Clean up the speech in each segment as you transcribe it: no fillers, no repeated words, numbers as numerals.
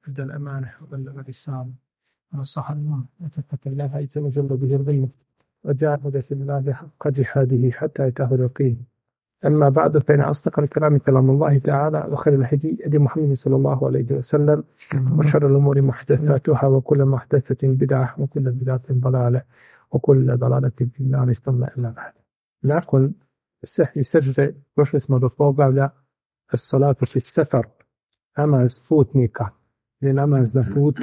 أدى الأمانة وبلغ الرسالة ونصح الأمة وكفى الله عز وجل به الغيظ وجاهد في الله حق جهاده حتى أتاه اليقين. أما بعد فإن أصدق الكلام كلام الله تعالى وخير الهدي هدي محمد صلى الله عليه وسلم وشر الأمور محدثاتها وكل محدثة بدعة وكل بدعة ضلالة وكل ضلالة في النار ثم إلا بعد. Nakon sehvi sežde došli smo do poglavlja as-salatu fi safar, namaz putnika ili namaz na putu.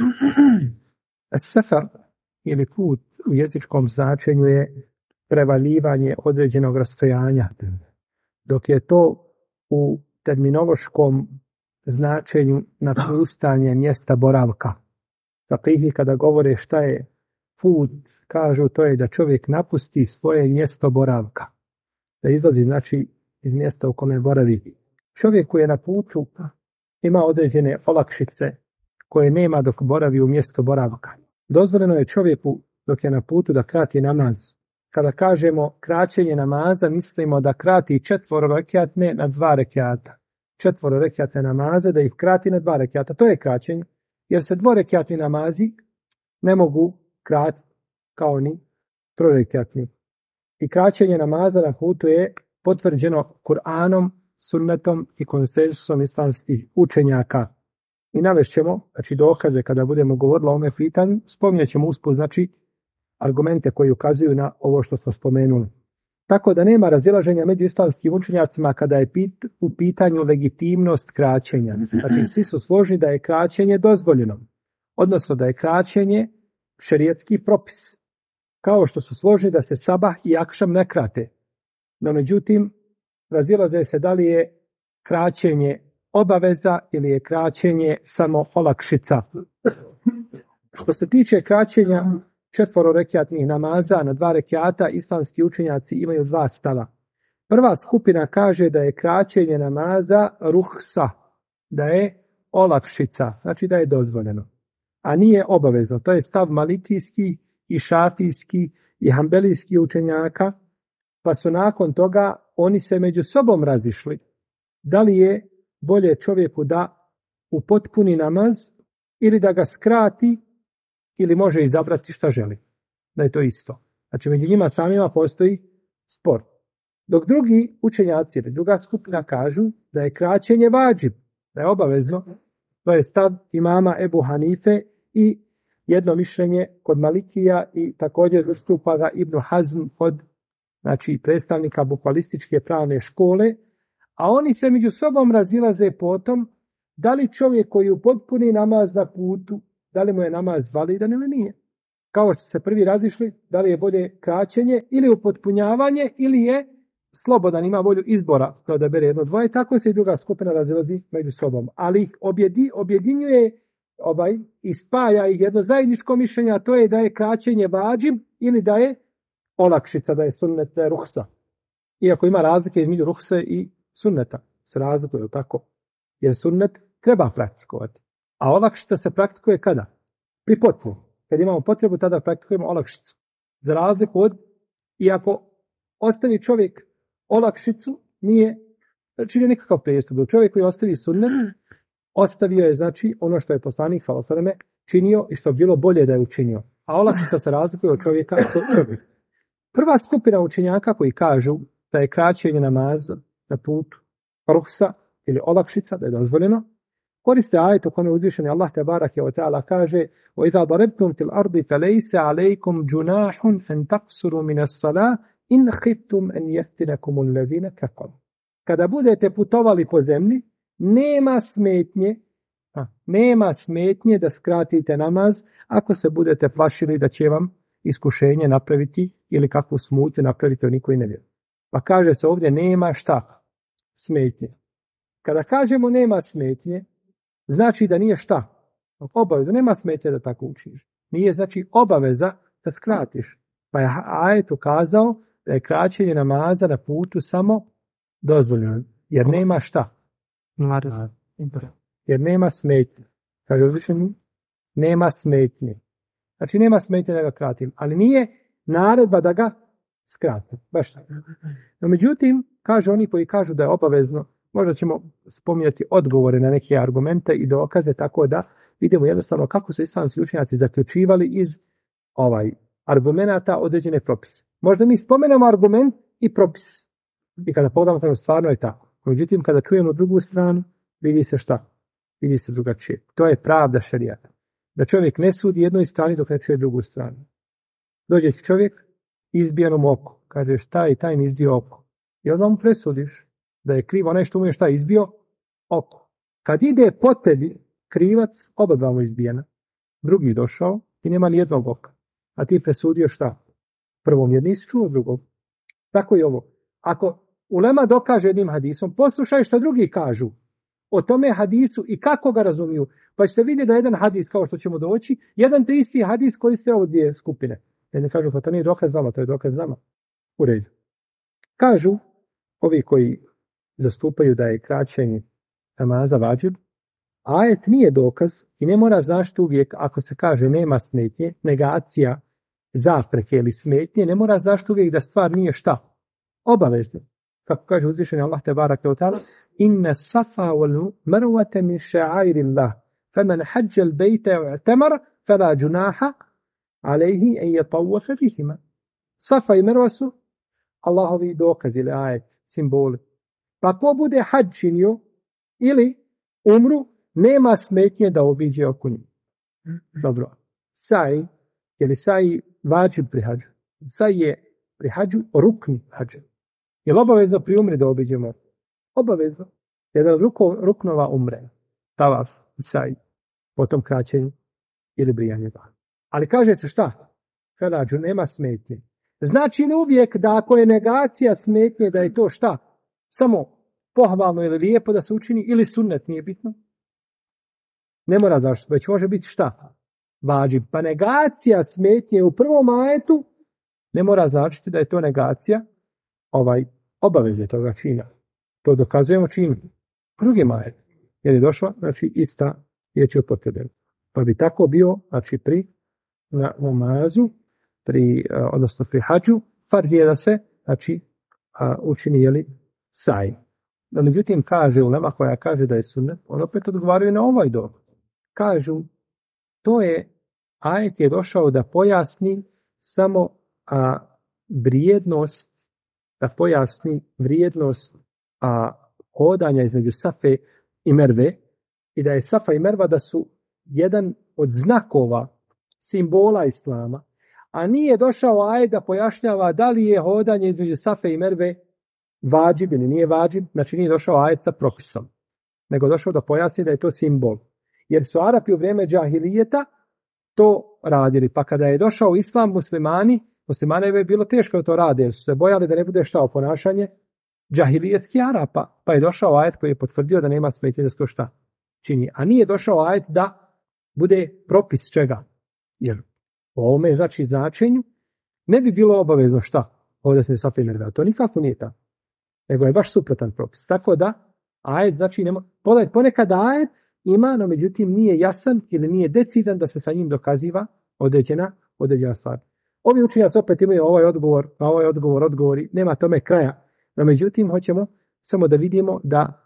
As-safar ili put u jezičkom značenju je prevaljivanje određenog rastojanja, dok je to u terminološkom značenju napustanje mjesta boravka. Fakihi kada govore šta je put, kažu to je da čovjek napusti svoje mjesto boravka, da izlazi znači iz mjesta u kome boravi. Čovjek koji je na putu ima određene olakšice koje nema dok boravi u mjestu boravka. Dozvoljeno je čovjeku dok je na putu da krati namaz. Kada kažemo kraćenje namaza, mislimo da krati 4 rekjatne na 2 rekjata. 4 rekjatne namaze da ih krati na 2 rekjata. To je kraćenje, jer se 2 rekjatni namazi ne mogu kratiti kao ni 3 rekjatni. I kraćenje namaza na putu je potvrđeno Kur'anom, sunnetom i konsenzusom islamskih učenjaka. I navešćemo, znači dokaze kada budemo govorili o ovome pitanju, spominjat ćemo usput, znači argumente koji ukazuju na ovo što smo spomenuli. Tako da nema razilaženja među islamskim učenjacima kada je u pitanju legitimnost kraćenja. Znači svi su složni da je kraćenje dozvoljeno, odnosno da je kraćenje šerijatski propis. Kao što su složni da se sabah i akšam ne krate. No međutim, razilaze se da li je kraćenje obaveza ili je kraćenje samo olakšica. Što se tiče kraćenja 4 rekjatnih namaza na 2 rekjata, islamski učenjaci imaju 2 stava. Prva skupina kaže da je kraćenje namaza ruhsa, da je olakšica, znači da je dozvoljeno, a nije obavezno. To je stav malikijski i šafijski i hambelijski učenjaka, pa su nakon toga oni se među sobom razišli. Da li je bolje čovjeku da upotpuni namaz ili da ga skrati ili može izabrati šta želi. Da je to isto. Znači među njima samima postoji spor. Dok drugi učenjaci ili druga skupina kažu da je kraćenje vađib, da je obavezno, to je stav imama Ebu Hanife i jedno mišljenje kod Malikija i također zastupa ga Ibn Hazm od znači predstavnika bukvalističke pravne škole, a oni se među sobom razilaze potom da li čovjek koji upotpuni namaz na putu, da li mu je namaz validan ili nije. Kao što se prvi razišli, da li je bolje kraćenje ili upotpunjavanje ili je slobodan, ima volju izbora da odabere jedno dvoje, tako se i druga skupina razilazi među sobom. Ali ih objedinjuje i spaja ih jedno zajedničko mišljenje, a to je da je kraćenje vađib ili da je olakšica, da je sunnet, da je ruhsa. Iako ima razlike između ruhse i sunneta, se razlikuje tako. Jer sunnet treba praktikovati. A olakšica se praktikuje kada? Pri potrebi. Kad imamo potrebu, tada praktikujemo olakšicu. Za razliku od, iako ostavi čovjek olakšicu, nije činio nikakav prijestup. Čovjek koji ostavi sunnet, ostavio je znači ono što je poslanik sallallahu alejhi ve sellem činio i što je bilo bolje da je učinio. A olakšica se razlikuje od čovjeka do čovjeka. Prva skupina učenjaka koji kažu da je kraćenje namaza na putu ruhsa ili olakšica, da je dozvoljeno, koriste ajet u kome uzvišeni Allah tebarake ve taala kaže: "Wa idha darabtum fil ardi falaysa alaykum junahun an taqsuru min as-salah in khiftum an yaftinakum alladhina kafaru." Kada budete putovali po zemlji, nema smetnje da skratite namaz ako se budete plašili da će vam iskušenje napraviti ili kakvu smutnju napraviti oni koji ne vjeruju. Pa kaže se ovdje nema šta? Smetnje. Kada kažemo nema smetnje, znači da nije šta? Obaveza. Nema smetnje da tako učiniš. Nije znači obaveza da skratiš. Pa je ajet ukazao da je kraćenje namaza na putu samo dozvoljeno. Jer nema šta? Jer nema smetnje. Kaže uzvišeni, nema smetnje. Znači nema smetnje da ga kratim. Ali nije naredba da ga skratim. Baš tako. No međutim, kaže oni koji kažu da je obavezno, možda ćemo spominjati odgovore na neke argumente i dokaze, tako da vidimo jednostavno kako su islamski učenjaci zaključivali iz argumenata određene propise. Možda mi spomenemo argument i propis. I kada pogledamo, stvarno je tako. Međutim, kada čujemo drugu stranu, vidi se šta? Vidi se drugačije. To je pravda šerijata. Da čovjek ne sudi jednoj strani dok ne čuje drugu stranu. Dođe ti čovjek izbijenom oko. Kaže šta je taj izbio oko. I onda mu presudiš da je krivo onaj što mu je šta izbio oko. Kad ide po tebi krivac, oba dva mu izbijena. Drugi došao i nema ni jednog oka. A ti presudio šta? Prvom jer nisi čuo drugog. Tako i ovo. Ako ulema dokaže jednim hadisom, poslušaj što drugi kažu o tome hadisu i kako ga razumiju. Pa ćete vidjeti da jedan hadis, kao što ćemo doći, jedan te isti hadis koriste ovo dvije skupine. Ne kažu, pa to nije dokaz nama, to je dokaz nama. U redu. Kažu, ovi koji zastupaju da je kraćenje namaza vađib, ajet nije dokaz i ne mora zašto uvijek, ako se kaže nema smetnje, negacija, zapreke ili smetnje, ne mora zašto uvijek da stvar nije šta? Obavezno. Kako kaže uzvišeni Allah te barake wa ta'ala, inna safa wal marwata min sha'airillah, faman hajja al-bayta wa'tamara fala junaha alayhi an yatawwafa bihima. Safa i Marwa su Allahovi dokazi ili ajet, simboli. Pa ko bude hadž činio ili umru, nema smetnje da obiđe oko njih. Dobro. Saj, je li saj vađib pri hađu? Saj je pri hađu rukni hađa. Je li obavezno pri umri da obiđemo? Obavezno. Jedan ruknova umre. Tavaf, saj, potom kraćenje ili brijanje van. Ali kaže se šta? Felađu, nema smetnje. Znači li uvijek da ako je negacija smetnje da je to šta? Samo pohvalno ili lijepo da se učini ili sunnet, nije bitno? Ne mora zašto, već može biti šta? Vađib. Pa negacija smetnje u prvom ajetu ne mora značiti da je to negacija obaveze toga čina. To dokazujemo čim drugim ajetom. Jer je došla, znači, ista riječ upotrebljena. Pa bi tako bio, znači, pri namazu, odnosno pri hađu, fard je da se, znači, učini, jeli, saj. No, međutim, kaže ulema koja kaže da je sunnet, on opet odgovaraju na ovaj dokaz. Kažu, to je, ajet je došao da pojasni samo vrijednost, da pojasni vrijednost hodanja između Safe i Merve i da je Safa i Merva da su jedan od znakova, simbola Islama, a nije došao ajet da pojašnjava da li je hodanje između Safe i Merve vađib ili nije vađib, znači nije došao ajet sa propisom, nego došao da pojasni da je to simbol. Jer su Arapi u vrijeme džahilijeta to radili, pa kada je došao Islam, muslimane je bilo teško da to rade, jer su se bojali da ne bude šta ponašanje džahilijetski Arapa, pa je došao ajet koji je potvrdio da nema smetnje da se to šta čini. A nije došao ajet da bude propis čega. Jer u ovome znači značenju ne bi bilo obavezno šta ovdje se Safa i Merve. To nikako nije tako. Nego je baš suprotan propis. Tako da ajet znači ponekad ajet ima, no međutim nije jasan ili nije decidan da se sa njim dokaziva određena stvar. Ovi učenjaci opet imaju odgovori, nema tome kraja. No međutim, hoćemo samo da vidimo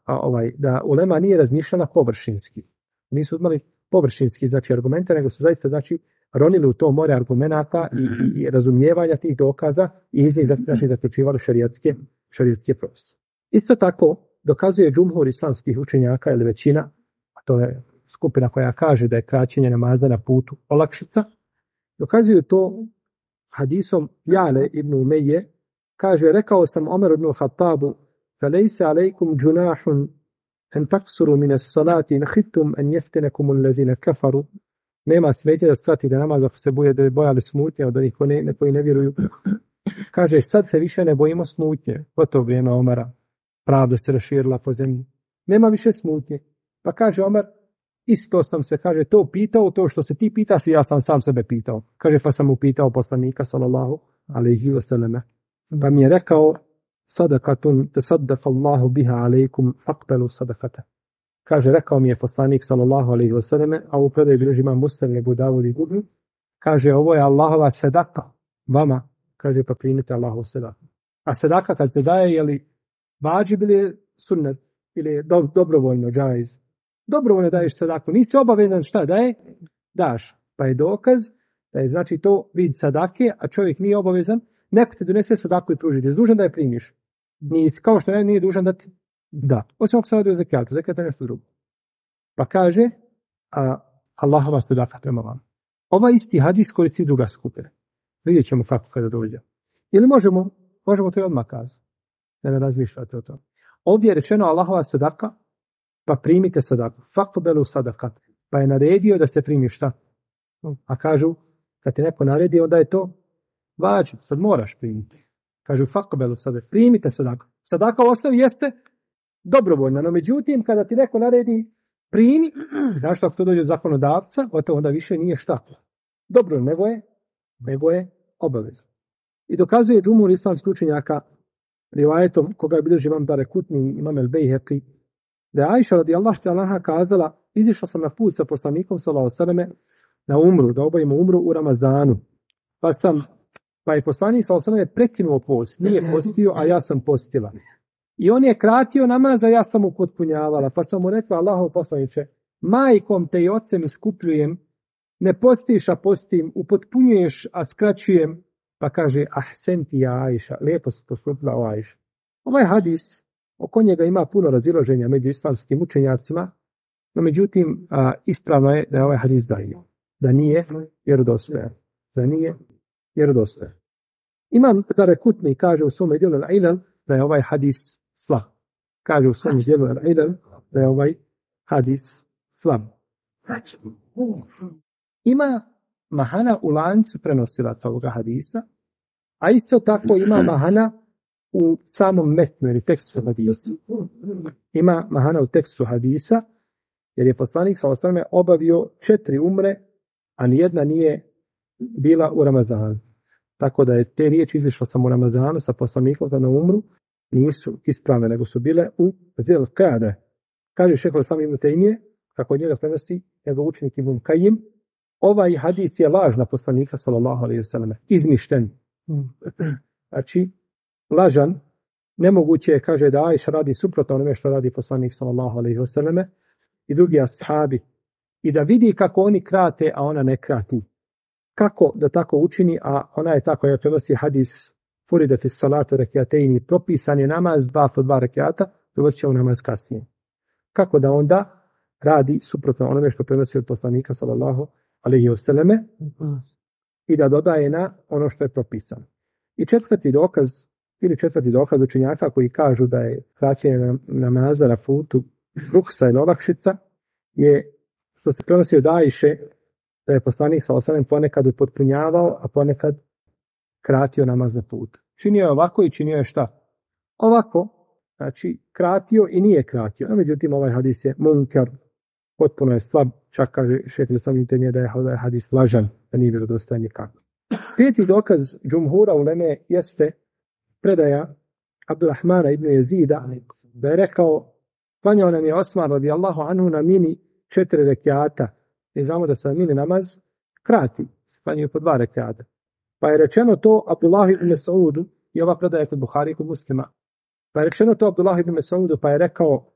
da ulema nije razmišljala površinski. Nisu imali površinski znači argumente, nego su zaista znači ronili u to more argumenata i razumijevanja tih dokaza i iz njih znači zaključivali šerijatske propise. Isto tako dokazuje džumhur islamskih učenjaka ili većina, a to je skupina koja kaže da je kraćenje namaza na putu olakšica, dokazuju to hadisom Jale ibn Umeje, kaže, rekao sam Omer ibn Khattabu, فَلَيْسَ عَلَيْكُمْ جُنَاحٌ أَنْ تَقْصُرُوا مِنَ الصَّلَاةِ إِنْ خِفْتُمْ أَنْ يَفْتِنَكُمُ الَّذِينَ كَفَرُوا. Nema smetnje da skratite namaz ako se bojali smutnje od onih koji ne vjeruju. Kaže, sad se više ne bojimo smutnje. Gotovo vrijeme Omara. Pravda se raširila po zemlji. Nema više smutnje. Pa kaže Omer, isto sam se, kaže, to pitao, to što se ti pitaš i ja sam sam sebe pitao. Kaže, pa sam upitao poslanika, sallallahu alejhi ve selleme. Pa mi je rekao, sadakatun tasaddaqa Allahu biha alejkum faqbalu sadaqata. Kaže, rekao mi je poslanik, sallallahu alejhi ve selleme, a u predaji bilježi imam Muslim, Abu Davud i drugi, kaže, ovo je Allahova sedaka vama, kaže, pa primite Allahovu sedaku. A sedaka kad se daje, je li vađib ili je sunnet, ili je dobrovoljno, džaiz. Dobrovoljno daješ sadaku. Nisi obavezan šta daš. Pa je dokaz da je znači to vid sadake, a čovjek nije obavezan. Neko ti donese sadaku i pruži. Jesi dužan da je primiš? Nisi, kao što nije dužan da ti da. Osim ako se radi o zekijatu. Zekijat je nešto drugo. Pa kaže Allahova sadaka prema vam. Ovaj isti hadis koristi druga skupina. Vidjet ćemo kako kada dođe. Ili možemo to i odmah kazati. Da ne razmišljate o tome. Ovdje je rečeno Allahova sadaka, pa primite sadaku. Faqbelu sadakat. Pa je naredio da se primi šta? A kažu, kad ti neko naredi, onda je to vađib. Sad moraš primiti. Kažu faqbelu sadakat. Primite sadaku. Sadaka u osnovi jeste dobrovoljna. No međutim, kada ti neko naredi, primi, znaš što ako to dođe od zakonodavca, to onda više nije šta. Dobro, nego je obavezno. I dokazuje džumhur islamskih učenjaka rivajetom koga je bilježi imam Darekutni, imam El Bejheqi, da je Ajša radijallahu ta'ala kazala, izišla sam na put sa poslanikom sallallahu alejhi ve selleme na umru, da obavimo umru u Ramazanu. Pa je poslanik sallallahu alejhi ve selleme prekinuo post, nije postio, a ja sam postila. I on je kratio namaz, a ja sam upotpunjavala. Pa sam mu rekla, Allahov poslaniče, majkom te i ocem iskupljujem, ne postiš, a postim, upotpunjuješ, a skraćujem. Pa kaže, ahsenti ja Ajša, lijepo se postupila o Ajša. Ovaj hadis, oko njega ima puno razilaženja među islamskim učenjacima, no međutim, ispravno je da je ovaj hadis da nije vjerodostojan. Imam Darekutni kaže u svome djelu Al-Ilal da je ovaj hadis slab. Kaže u svome djelu Al-Ilal da je ovaj hadis slab. Ima mahana u lancu prenosilaca ovoga hadisa, a isto tako ima mahana u samom metnu ili tekstu hadisa. Ima mahana u tekstu hadisa, jer je poslanik sallallahu alejhi ve selleme obavio 4 umre, a nijedna nije bila u Ramazanu. Tako da je te riječi izišla sam u Ramazanu sa poslanikom na umru, nisu ispravne, nego su bile u Zil Qa'de. Kaže šejh Islam ibn Tejmije, kako njega prenosi njegov učenik Ibn Kajim, ovaj hadis je laž na poslanika sallallahu alejhi ve selleme, izmišljen. Znači, lažan, nemoguće je, kaže da Ajša radi suprotno onome što radi poslanik sallallahu alejhi ve selleme i drugi ashabi. I da vidi kako oni krate, a ona ne krati. Kako da tako učini, a ona je tako, ja prenosi hadis furide fi salatu rekiatejni, propisan je namaz 2 rekiata, dovršit će u namaz kasnije. Kako da onda radi suprotno onome što prenosi od poslanika sallallahu alejhi ve selleme i da dodaje na ono što je propisano. I četvrti dokaz učenjaka koji kažu da je kraćenje namaza na putu ruksa ili olakšica je što se prenosi od Ajše da je poslanik sallallahu alejhi ve sellem ponekad upotpunjavao, a ponekad kratio namaz na putu. Činio je ovako i činio je šta? Ovako, znači kratio i nije kratio. No, međutim, ovaj hadis je munkar, potpuno je slab, čak kaže šejh Islam ibn Tejmije da je hadis lažan, da nije vjerodostojan nikako. Peti dokaz džumhura uleme jeste predaja Abdurrahmana ibn Jezida, da je rekao, klanjao nam je Osman radijallahu anhu na mini 4 rekiata. I znamo da se mini namaz krati, se klanjaju po 2 rekiata. Pa je rečeno to Abdullah ibn Mas'udu, i ova predaja kod Buhari i kod Muslima. Pa je rečeno to Abdullah ibn Mas'udu, pa je rekao,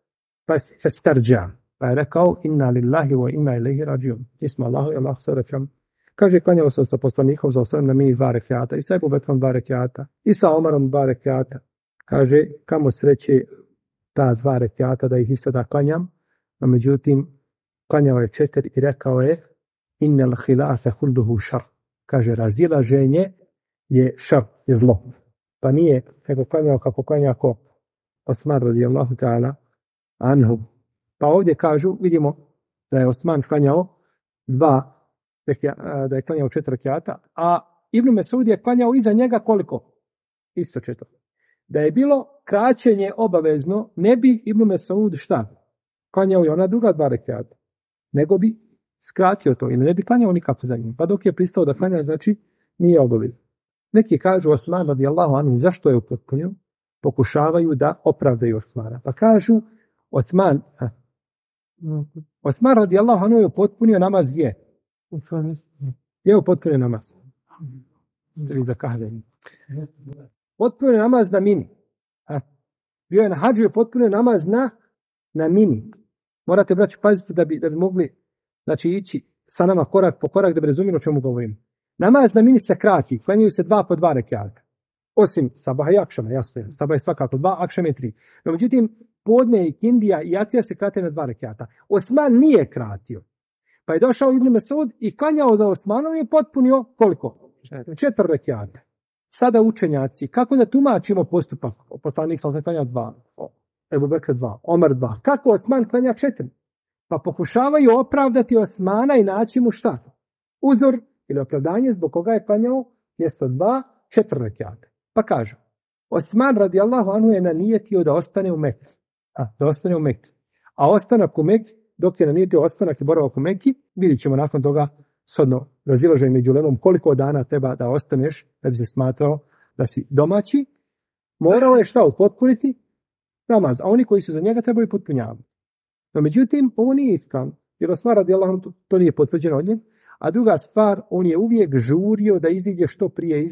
pa je rekao, inna lillahi wa inna ilaihi rađiun. Isma Allahu i Allah se vraćam. Kaže, klanjao sam sa poslanikom za osam na mini 2 rekiata, i sa Ebu Bekrom 2 rekiata, i sa Omarom 2 rekiata. Kaže, kamo sreće ta 2 rekiata da ih i sada klanjam, no međutim, klanjao je 4 i rekao je, innal khilafe hulduhu šar. Kaže, razilaženje je šar, je zlo. Pa nije, nego klanjao kako klanja ko Osman radijallahu ta'ala anhu. Pa ovdje kažu, vidimo da je Osman klanjao 4 rekiata, a Ibn Mesud je klanjao iza njega koliko? Isto 4. Da je bilo kraćenje obavezno, ne bi Ibn Mesud šta? Klanjao i ona druga 2 rekiata. Nego bi skratio to ili ne bi klanjao nikako za njim. Pa dok je pristao da klanja, znači nije obavezno. Neki kažu Osman radijallahu anhu, zašto je upotpunio? Pokušavaju da opravdaju Osmana. Pa kažu Osman radijallahu anhu je upotpunio namaz gdje? Je upotpunio namaz. Ste vi zakahljeni. Potpunio namaz na mini. Bio je na hađu i potpunio namaz na mini. Morate, braći, paziti da bi mogli, znači, ići sa nama korak po korak da bi razumjeli o čemu govorim. Namaz na mini se krati, klanjaju se 2 po 2 rekata. Osim sabaha i akšama, jasno je. Sabah je svakako 2, akšam je 3. No, međutim, podne i kindija i jacija se krate na 2 rekata. Osman nije kratio. Pa je došao Ibn Mesud i klanjao za Osmanom i potpunio koliko? 4 rekata. Sada učenjaci, kako da tumačimo postupak? Poslanik sam klanjao 2. Ebu Bekr 2, Omar 2. Kako Osman klanja 4? Pa pokušavaju opravdati Osmana i naći mu šta? Uzor ili opravdanje zbog koga je klanjao mjesto 2, 4 rekata. Pa kažu, Osman radijallahu anhu je nanijetio da ostane u Mekki. Da ostane u Mekki. A ostanak u Mekki, dok je nanijetio ostanak i boravak u Mekki, vidjet ćemo nakon toga shodno razilaženje među ulemom koliko dana treba da ostaneš da bi se smatrao da si domaći. Morao je šta upotpuniti? Namaz. A oni koji su za njega trebali potpunjavati. No međutim, ovo nije ispravno. Jer Osman radijallahu anhu to nije potvrđeno od njega. A druga stvar, on je uvijek žurio da iziđe što prije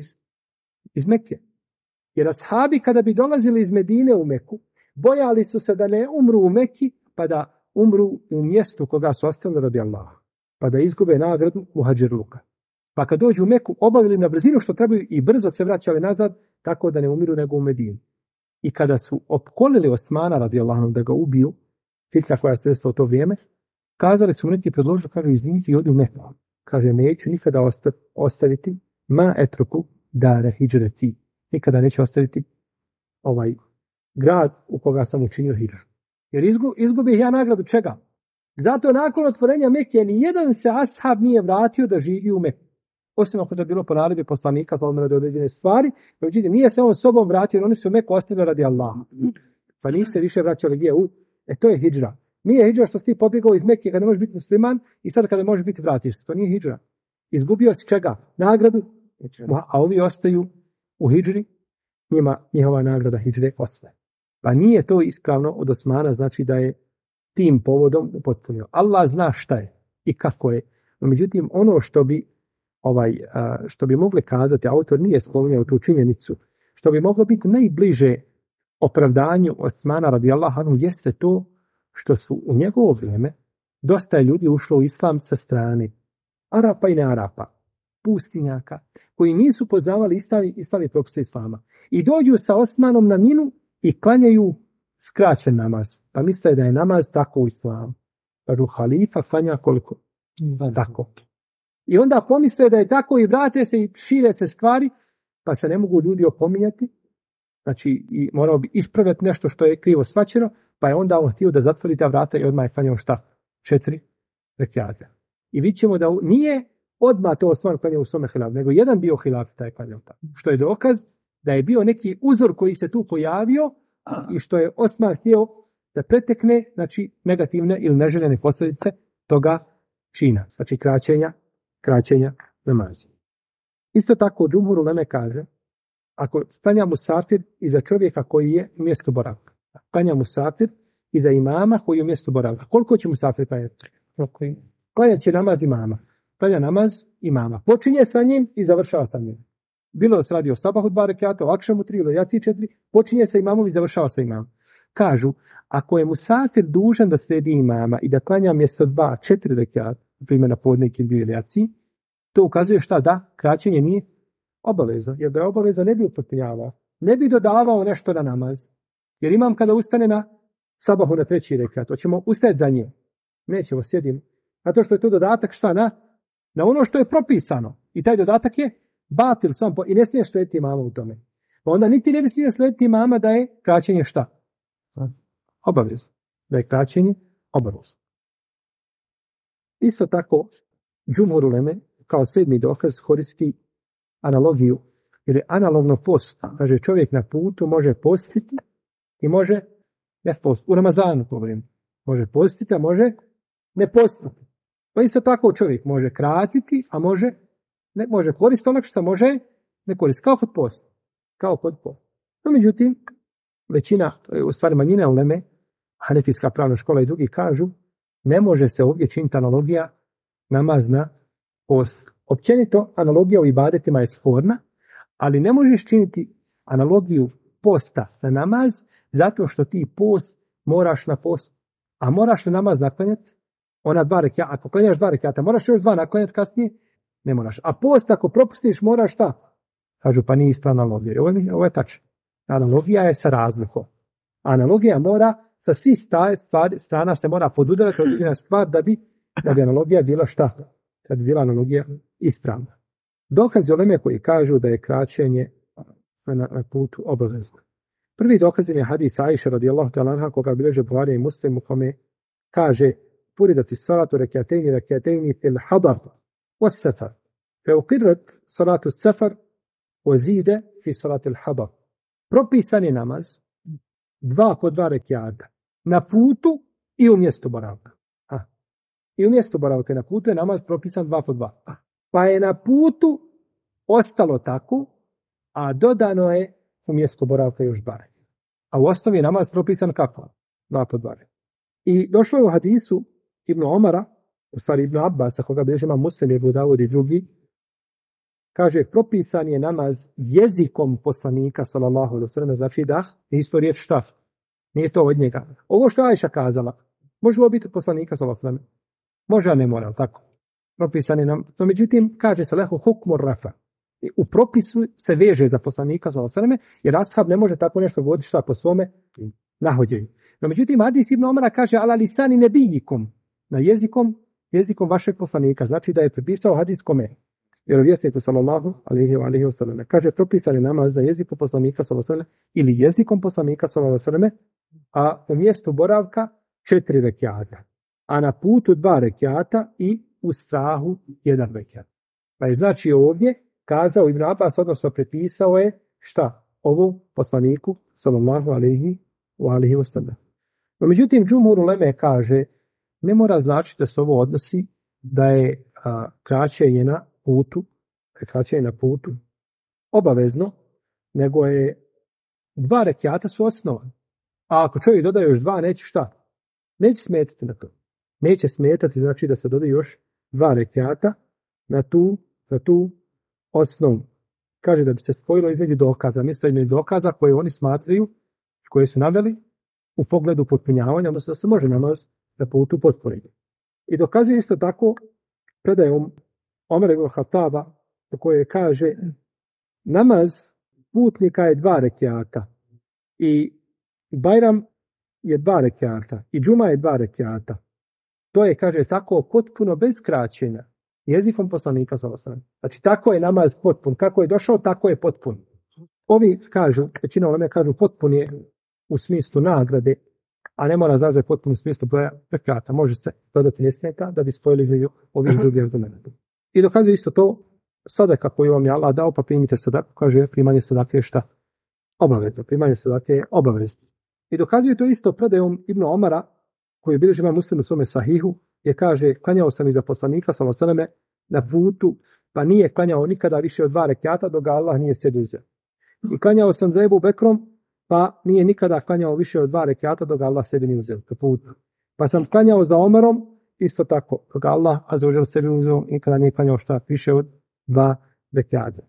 iz Mekke. Jer ashabi kada bi dolazili iz Medine u Meku, bojali su se da ne umru u Meki, pa da umru u mjestu koga su ostavili radi Allaha. Pa da izgube nagradu muhadžirluka. Pa kad dođu u Meku, obavili na brzinu što trebaju i brzo se vraćali nazad, tako da ne umiru nego u Medinu. I kada su opkolili Osmana radi Allaha da ga ubiju, fitna koja se desila u to vrijeme, kazali su mu neki predložili, kaže, izvinite i odi u Meku. Kaže, neću nikada ostaviti ma etruku dare hidžreti. Nikada neće ostaviti ovaj grad u koga sam učinio hidžu. Jer izgubih ja nagradu čega? Zato nakon otvorenja Mekke nijedan se ashab nije vratio da živi u Meku. Osim ako je bilo po naredbi poslanika za određene stvari, međutim nije se on sobom vratio, jer oni su u Meku ostavili radi Allaha. Pa nije se više vraćali gdje? To je hidžra. Nije hidžra što si ti pobjegao iz Mekke kada ne možeš biti musliman i sad kada možeš biti vratiš se. To nije hidžra. Izgubio si čega? Nagradu. A ovi ostaju u hidžri, njihova nagrada hidžre ostaje. Pa nije to ispravno od Osmana, znači da je tim povodom potpunio. Allah zna šta je i kako je. No, međutim, ono što bi mogli kazati, autor nije spominjao tu činjenicu, što bi moglo biti najbliže opravdanju Osmana radijallahu anhu jeste to što su u njegovo vrijeme dosta je ljudi ušlo u islam sa strane Arapa i ne Arapa, pustinjaka, koji nisu poznavali islam i propise islama. I dođu sa Osmanom na minu i klanjaju skraćen namaz. Pa misle da je namaz tako u islamu. Kažu halifa klanja koliko? Tako. I onda pomisle da je tako i vrate se i šire se stvari, pa se ne mogu ljudi opominjati. Znači, i morao bi ispravljati nešto što je krivo shvaćeno, pa je onda on htio da zatvori ta vrata i odmah je klanjao šta? 4 rekjata. I vidjet ćemo da nije odmah to Osman klanjao u svome hilafu, nego jedan bio hilaf taj klanjao tako. Što je dokaz da je bio neki uzor koji se tu pojavio i što je Osman htio da pretekne, znači, negativne ili neželjene posljedice toga čina, znači kraćenja namaza. Isto tako džumhur uleme kaže, ako klanja musafir iza čovjeka koji je u mjestu boravka, klanja musafir iza imama koji je u mjestu boravka, koliko će musafir klanjati? Klanjat će namaz imama. Klanja namaz imama. Počinje sa njim i završava sa njim. Bilo da se radi o sabahu 2 rekata, o akšamu 3 ili jaci 4, počinje sa imamom i završava sa imamom. Kažu, ako je musafir dužan da slijedi imama i da klanja mjesto 2, 4 rekata, primjer na podneki ili jaci, to ukazuje šta? Da kraćenje nije obavezno. Jer da je obavezno ne bi upotpunjavao. Ne bi dodavao nešto na namaz. Jer imam kada ustane na sabahu na 3 rekat, hoćemo ustajati za njim. Nećemo, sjedimo. Zato što je to dodatak šta na ono što je propisano. I taj dodatak je batil sam i ne smiješ slijediti imama u tome. Pa onda niti ne bi smio slijediti imama da je kraćenje šta? Obavezno. Da je kraćenje obavezno. Isto tako, džumhur uleme kao 7. dokaz koristi analogiju, jer je analogno post. Kaže, čovjek na putu može postiti i može ne postiti. U Ramazanu govorim. Može postiti, a može ne postiti. Pa isto tako čovjek može kratiti, a može koristiti onak što može ne koristiti. Kao kod posta. No, međutim, većina, u stvari manjina uleme, Hanefijska pravna škola i drugi kažu, ne može se ovdje činiti analogija namaz na post. Općenito, analogija u ibadetima je sporna, ali ne možeš činiti analogiju posta na namaz, zato što ti post moraš na post A moraš li namaz naklanjati? Ona 2 rekjata, ako klanjaš 2 rekjata, moraš još 2 naklanjati kasnije? Ne moraš. A post ako propustiš, moraš šta? Kažu, pa nije ispravna analogija. Ovo je tačno. Analogija je sa razlikom. Analogija mora, sa svih strana se mora podudarati određena stvar da bi analogija bila šta? Da bi bila analogija ispravna. Dokazi uleme koji kažu da je kraćenje na putu obavezno. Prvi dokaz je hadis Ajše radijallahu ta'ala anha koga bilježe Buharija i Muslim u kome kaže furidati salatu rekatejni fil hadar was safar. Fe uqirrat salatu safar wazide fi salati hadar. Propisan je namaz 2 po 2 rekjata na putu i u mjestu boravka. I u mjestu boravka na putu je namaz propisan 2 po 2. Pa je na putu ostalo tako, a dodano je u mjestu boravka još 2. A u osnovi je namaz propisan kako? 2 po 2. I došlo je u hadisu Ibn Omara, u stvari Ibn Abbasa, koga bilježi Imam Muslim, Ebu Davud i drugi, kaže, propisan je namaz jezikom poslanika, sallallahu alejhi ve sellem, znači da, isto riječ šta? Nije to od njega. Ovo što Ajša kazala, može ovo biti poslanika, sallallahu alejhi ve sellem? Može, a ne mora, tako? Propisan je nam, to međutim, kaže se leho hukmur rafa. I u propisu se veže za poslanika, sallallahu alejhi ve sellem, jer ashab ne može tako nešto voditi šta po svome nahođenju. No međutim, hadis Ibn Omara kaže, ala lisani nebijikum, na jezikom vašeg poslanika, znači da je prepisao hadis kome? Vjerovjesniku sallallahu alejhi ve sellem. Kaže, propisan je namaz za jezikom poslanika sallallahu alejhi ve sellem ili jezikom poslanika sallallahu alejhi ve sellem, a u mjestu boravka 4 rekjata, a na putu 2 rekjata i u strahu 1 rekjat. Pa je znači ovdje kazao Ibn Abbas, odnosno prepisao je šta? Ovu poslaniku sallallahu alejhi ve sellem. No međutim, džumhur uleme kaže, ne mora značiti da se ovo odnosi da je kraćenje na putu obavezno, nego je 2 rekjata su osnova. A ako čovjek dodaje još 2, neće šta? Neće smetati na to. Neće smetati, znači da se dodaje još 2 rekjata na tu osnovu. Kaže da bi se spojilo između dokaza, misljenje dokaza koje oni smatraju, koje su naveli u pogledu potpunjavanja, odnosno da se može namaz na putu potpuniti. I dokazuje isto tako predajom Omer ibn Khattaba, u kojoj kaže namaz putnika je 2 rekjata i Bajram je 2 rekjata i Džuma je 2 rekjata. To je, kaže, tako potpuno bez kraćenja jezikom poslanika sallallahu alejhi ve sellem. Znači tako je namaz potpun. Kako je došao, tako je potpun. Ovi kažu, većina uleme kažu potpun je u smislu nagrade, a ne mora znači potpuno u smislu broja rekjata. Može se dodati ne smeta da bi spojili ovih drugih argumenata. I dokazuje isto to sadaka koju vam je Allah dao, pa primite sadaku. Kaže, primanje sadake je šta? Obavezno. Primanje sadake je obavezno. I dokazuje to isto predajom Ibn Omara, koji bilježi Imam Muslim u svome sahihu, je kaže, klanjao sam iza poslanika sallallahu alejhi ve sellem na putu, pa nije klanjao nikada više od 2 rekjata dok ga Allah nije sebi uzeo. I klanjao sam za Ebu Bekrom, pa nije nikada klanjao više od 2 rekjata dok ga Allah sebi nije uzeo na putu. Pa sam klanjao za Omerom, isto tako, dok ga Allah azza wa dželle sebi uzeo, nikada nije klanjao šta više od 2 rekjata.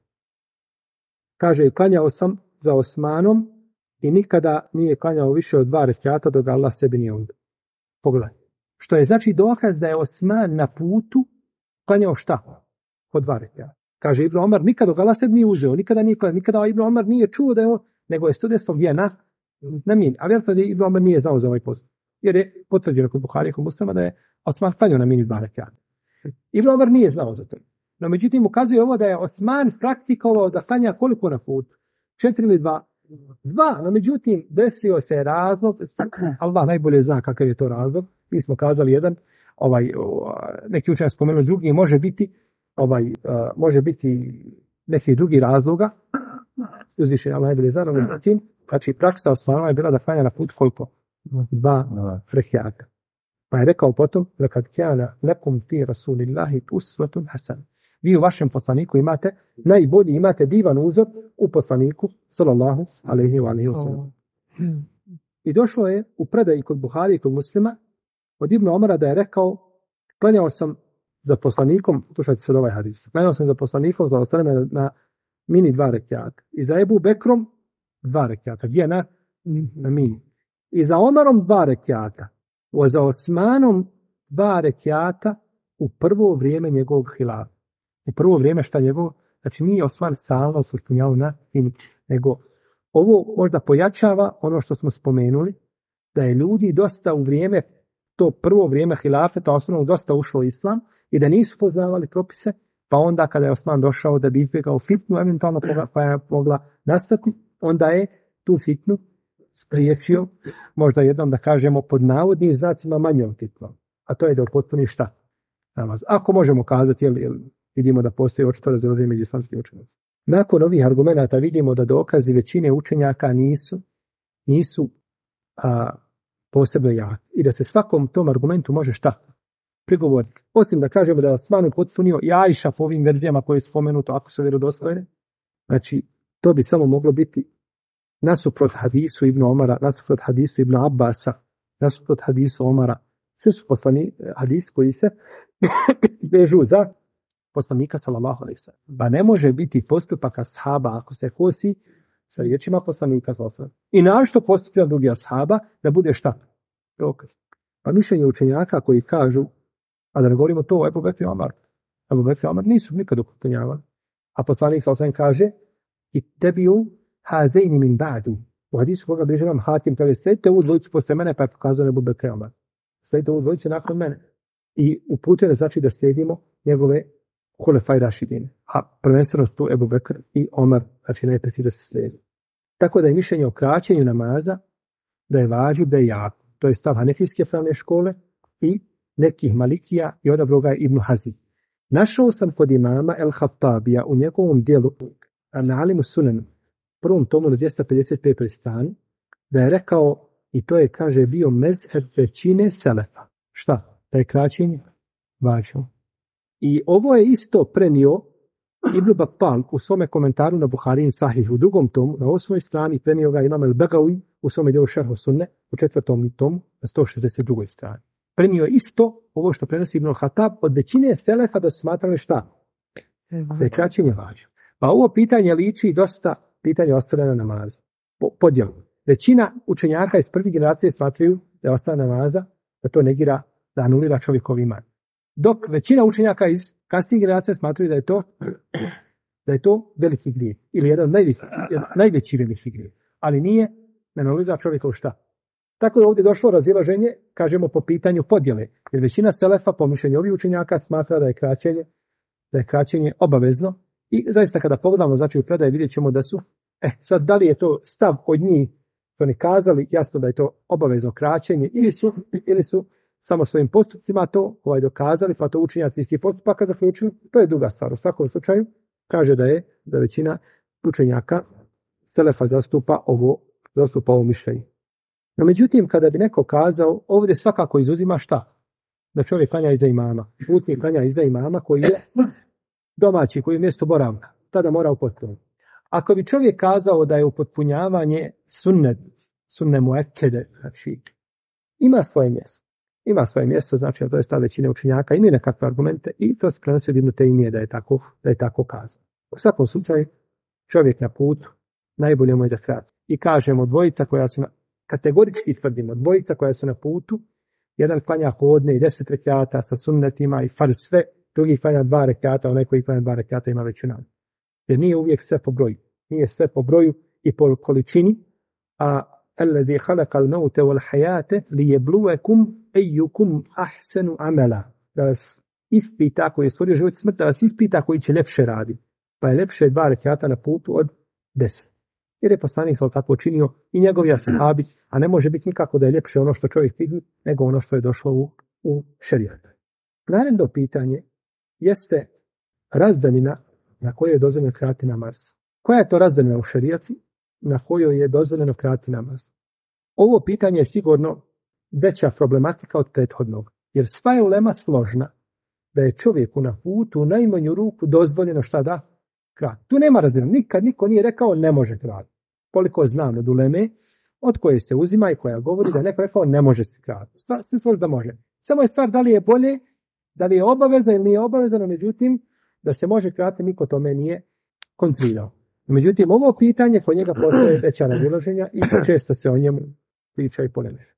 Kaže, klanjao sam za Osmanom i nikada nije klanjao više od 2 rekjata dok ga Allah sebi nije uzeo. Pogledaj. Što je znači dokaz da je Osman na putu klanjao šta? Po 2 rekjata. Kaže Ibn Omar, nikada ga Allah sebi nije uzeo, nikada Ibn Omar nije čuo da je on, nego je studentstvo gdje na min. A vjerojatno da Ibn Omar nije znao za ovaj postup. Jer je potvrđeno kod Buharije, kod Muslima da je Osman klanjao na min 2 rekjata. Ibn Omar nije znao za to. No međutim ukazuje ovo da je Osman praktikovao da klanja koliko na putu? 4 ili 2? 2, no međutim desio se razlog, Allah najbolje zna kakav je to razlog. Mi smo kazali jedan, neki učenjaci spomenuli drugi, može biti neki drugi razloga. Uzvišen Allah najbolje zna, no međutim, znači praksa Osmanova je bila da klanja na put koliko? 2 rekjata. Pa je rekao potom, lekad kana lakum fi rasulillahi uswatun hasana. Vi u vašem poslaniku imate divan uzor u poslaniku sallallahu alejhi ve sellem. I došlo je u predaji kod Buhari i kod Muslima od Ibn Omara da je rekao, klanjao sam za poslanikom, slušajte sad ovaj hadis, klanjao sam za poslanikom sallallahu alejhi ve sellem na mini 2 rekjata. I za Ebu Bekrom 2 rekjata. Gdje na mini. I za Omerom 2 rekjata. za Osmanom 2 rekjata u prvo vrijeme njegovog hilafa. U prvo vrijeme šta njegovo? Znači nije Osman stalno osvrtunjao na tim, nego ovo možda pojačava ono što smo spomenuli, da je ljudi dosta u vrijeme, to prvo vrijeme hilafeta osnovno dosta ušlo u islam i da nisu poznavali propise, pa onda kada je Osman došao da bi izbjegao fitnu, eventualno pa je mogla nastati, onda je tu fitnu spriječio, možda jednom da kažemo pod navodnim znacima manjom fitnom, a to je da upotpuni šta? Namaz. Ako možemo kazati, jer vidimo da postoji očito razilaženje među islamskim učenjacima. Nakon ovih argumenata vidimo da dokazi većine učenjaka nisu posebno jaki i da se svakom tom argumentu može šta prigovoriti. Osim da kažemo da je Osman upotpunio i Ajša po ovim verzijama koje je spomenuto, ako su vjerodostojne, znači to bi samo moglo biti nasuprot hadisu Ibn Omara, nasuprot hadisu Ibn Abbasa, nasuprot hadisu Omara. Sve su poslani hadisi koji se vežu za poslanika sallallahu alejhi ve sellem. Pa ne može biti postupak ashaba ako se kosi sa riječima poslanika sallallahu alejhi ve sellem. I našto postupak drugi ashaba da bude šta? Dokaz. Pa mišljenje učenjaka koji kažu, a da ne govorimo to o Ebu Bekr i Omar. Ebu Bekr i Omar nisu nikad upotpunjavali. A poslanik sallallahu alejhi ve sellem kaže i tebiu hazejni min ba'du. U hadisu koga bliže nam Hakim kaže sledite ovu dvojicu posle mene, pa je pokazao Ebu Bekr i Omar. Sledite ovu dvojicu nakon mene. I uputuje znači da slijedimo njegove Hulefaj Rašidine. A prvenstveno su tu Ebu Bekr i Omar, znači najprije da se slijedi. Tako da je mišljenje o kraćenju namaza da je važib, da je jako. To je stav Hanefijske pravne škole i nekih Malikija i odabrao ga Ibn Hazm. Našao sam kod imama El-Hattabija u njegovom dijelu Al-Alimu Sunan, prvom tomu na 255. strani, da je rekao, i to je, kaže, bio mezheb većine selefa. Šta? Da je kraćenje važno. I ovo je isto prenio Ibn Battal u svome komentaru na Buharin Sahih u drugom tomu, na 8. strani, prenio ga imam El-Begawi u svome dijelu Šerhu Sunne u 4. tomu na 162. strani. Prenio je isto ovo što prenosi Ibn Hatab od većine selefa da su smatrali šta? Da je kraćenje važno. Pa ovo pitanje liči dosta pitanje ostavljanja namaza. Podjelu. Većina učenjaka iz prve generacije smatraju da je ostavljanje namaza, da to negira, da anulira čovjekov iman. Dok većina učenjaka iz kasnijih generacija smatraju da je to veliki grijeh. Ili jedan najveći veliki grijeh. Ali nije, ne anulira čovjekov šta. Tako da ovdje došlo razilaženje, kažemo po pitanju podjele. Jer većina selefa, po mišljenju ovih učenjaka, smatra da je kraćenje obavezno. I zaista kada pogledamo znači u predaje vidjet ćemo da su, sad da li je to stav od njih, što oni kazali, jasno da je to obavezno kraćenje, ili su samo svojim postupcima to dokazali, pa to učenjaci istih postupaka zaključuju, to je druga stvar. U svakom slučaju kaže da većina učenjaka selefa zastupa ovo mišljenje. No međutim, kada bi neko kazao, ovdje svakako izuzima šta? Da čovjek klanja iza imama. Putnik klanja iza imama koji je domaći, koji je mjesto boravka. Tada mora upotpuniti. Ako bi čovjek kazao da je upotpunjavanje sunne muekede, znači ima svoje mjesto. Ima svoje mjesto, znači to je stav većine učenjaka, imaju nekakve argumente i to se prenosi od Ibn Tejmije da je tako kazao. U svakom slučaju, čovjek na putu, najbolje mu je da krati. I kažemo, dvojica koja su kategorički tvrdimo, dvojica koja su na putu, jedan klanja podne i 10 rekata sa sunnetima i farz sve, drugi klanja 2 rekata, onaj koji klanja 2 rekata ima veću nadu. Jer nije uvijek sve po broju. Nije sve po broju i po količini, a الذي خلق الموت والحياة ليبلوكم أيكم أحسن عملا. Da vas ispita koji je stvorio život i smrt, da vas ispita koji će ljepše radi. Pa je ljepše 2 rekata na putu od 10. Jer je poslanik tako činio i njegovi ashabi, a ne može biti nikako da je ljepše ono što čovjek vidi, nego ono što je došlo u šerijat. Naredno pitanje jeste razdaljina na kojoj je dozvoljeno kratiti namaz. Koja je to razdaljina u šerijatu na kojoj je dozvoljeno kratiti namaz? Ovo pitanje je sigurno veća problematika od prethodnog, jer sva je ulema složna da je čovjeku na putu u najmanju ruku dozvoljeno šta da krati. Tu nema razdaljina. Nikad niko nije rekao ne može kratiti. Koliko znam od uleme, od koje se uzima i koja govori da je neko rekao ne može se kratiti. Svi složi da može. Samo je stvar da li je bolje, da li je obaveza ili nije obavezano, međutim, da se može kratiti, niko tome nije kontrirao. Međutim, ovo pitanje kod njega postoje veća razilaženja i često se o njemu priča i polemiše.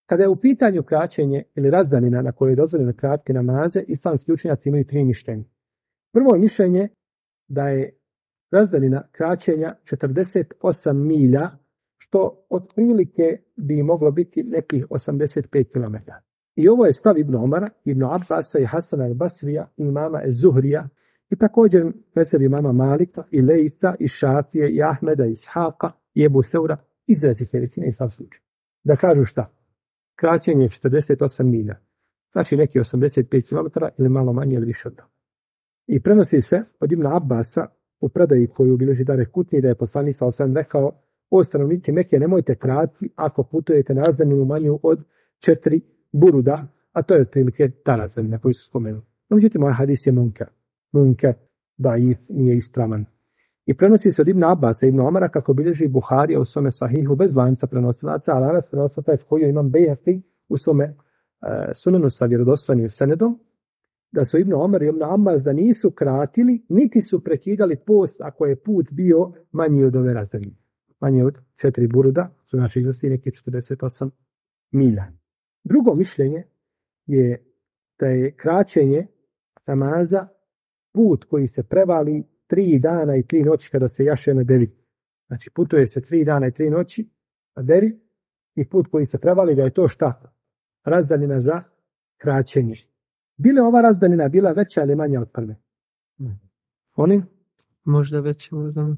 Kada je u pitanju kraćenje ili razdanina na kojoj je dozvoljeno kratiti namaze, islamski učenjaci imaju 3 mišljenja. Prvo mišljenje da je razdanina kraćenja 48 milja, što otprilike bi moglo biti nekih 85 km. I ovo je stav Ibn Omara, Ibn Abbasa i Hasana al-Basrija i imama Ez-Zuhrija i također mezheb imama Malika i Lejta i Šafije i Ahmeda i Ishaqa i Ebu Seura izrazite većine islamskih učenjaka. Da kažu šta? Kraćenje je 48 milja. Znači neki 85 km ili malo manje ili više od toga. I prenosi se od Ibn Abbasa u predaji koju bilježi Darek Kutni da je poslanik sallallahu alejhi ve sellem rekao: o stanovnici Mekke, nemojte kratiti ako putujete na razdaninu manju od 4 buruda, a to je otprilike ta razdanina koju su spomenuli. No, međutim, ovaj hadis je munker, daif, nije ispravan. I prenosi se od Ibn Abbasa i Ibn Omara kako bilježi Buharija u svome sahihu bez lanca prenosilaca, a lanac prenosilaca je koji imam Bejheqi u svome sunenu sa vjerodostojnim senedom, da su Ibn Omar i Ibn Abbas da nisu kratili, niti su prekidali post ako je put bio manji od ove razdaljine. Manje od 4 buruda, što znači iznosi neki 48 milja. Drugo mišljenje je da je kraćenje namaza put koji se prevali 3 dana i 3 noći kada se jaše na devi. Znači putuje se 3 dana i 3 noći na devi i put koji se prevali da je to šta? Razdaljina za kraćenje. Bila ova razdaljina bila veća ili manja od prve? Oni? Možda veća, možda.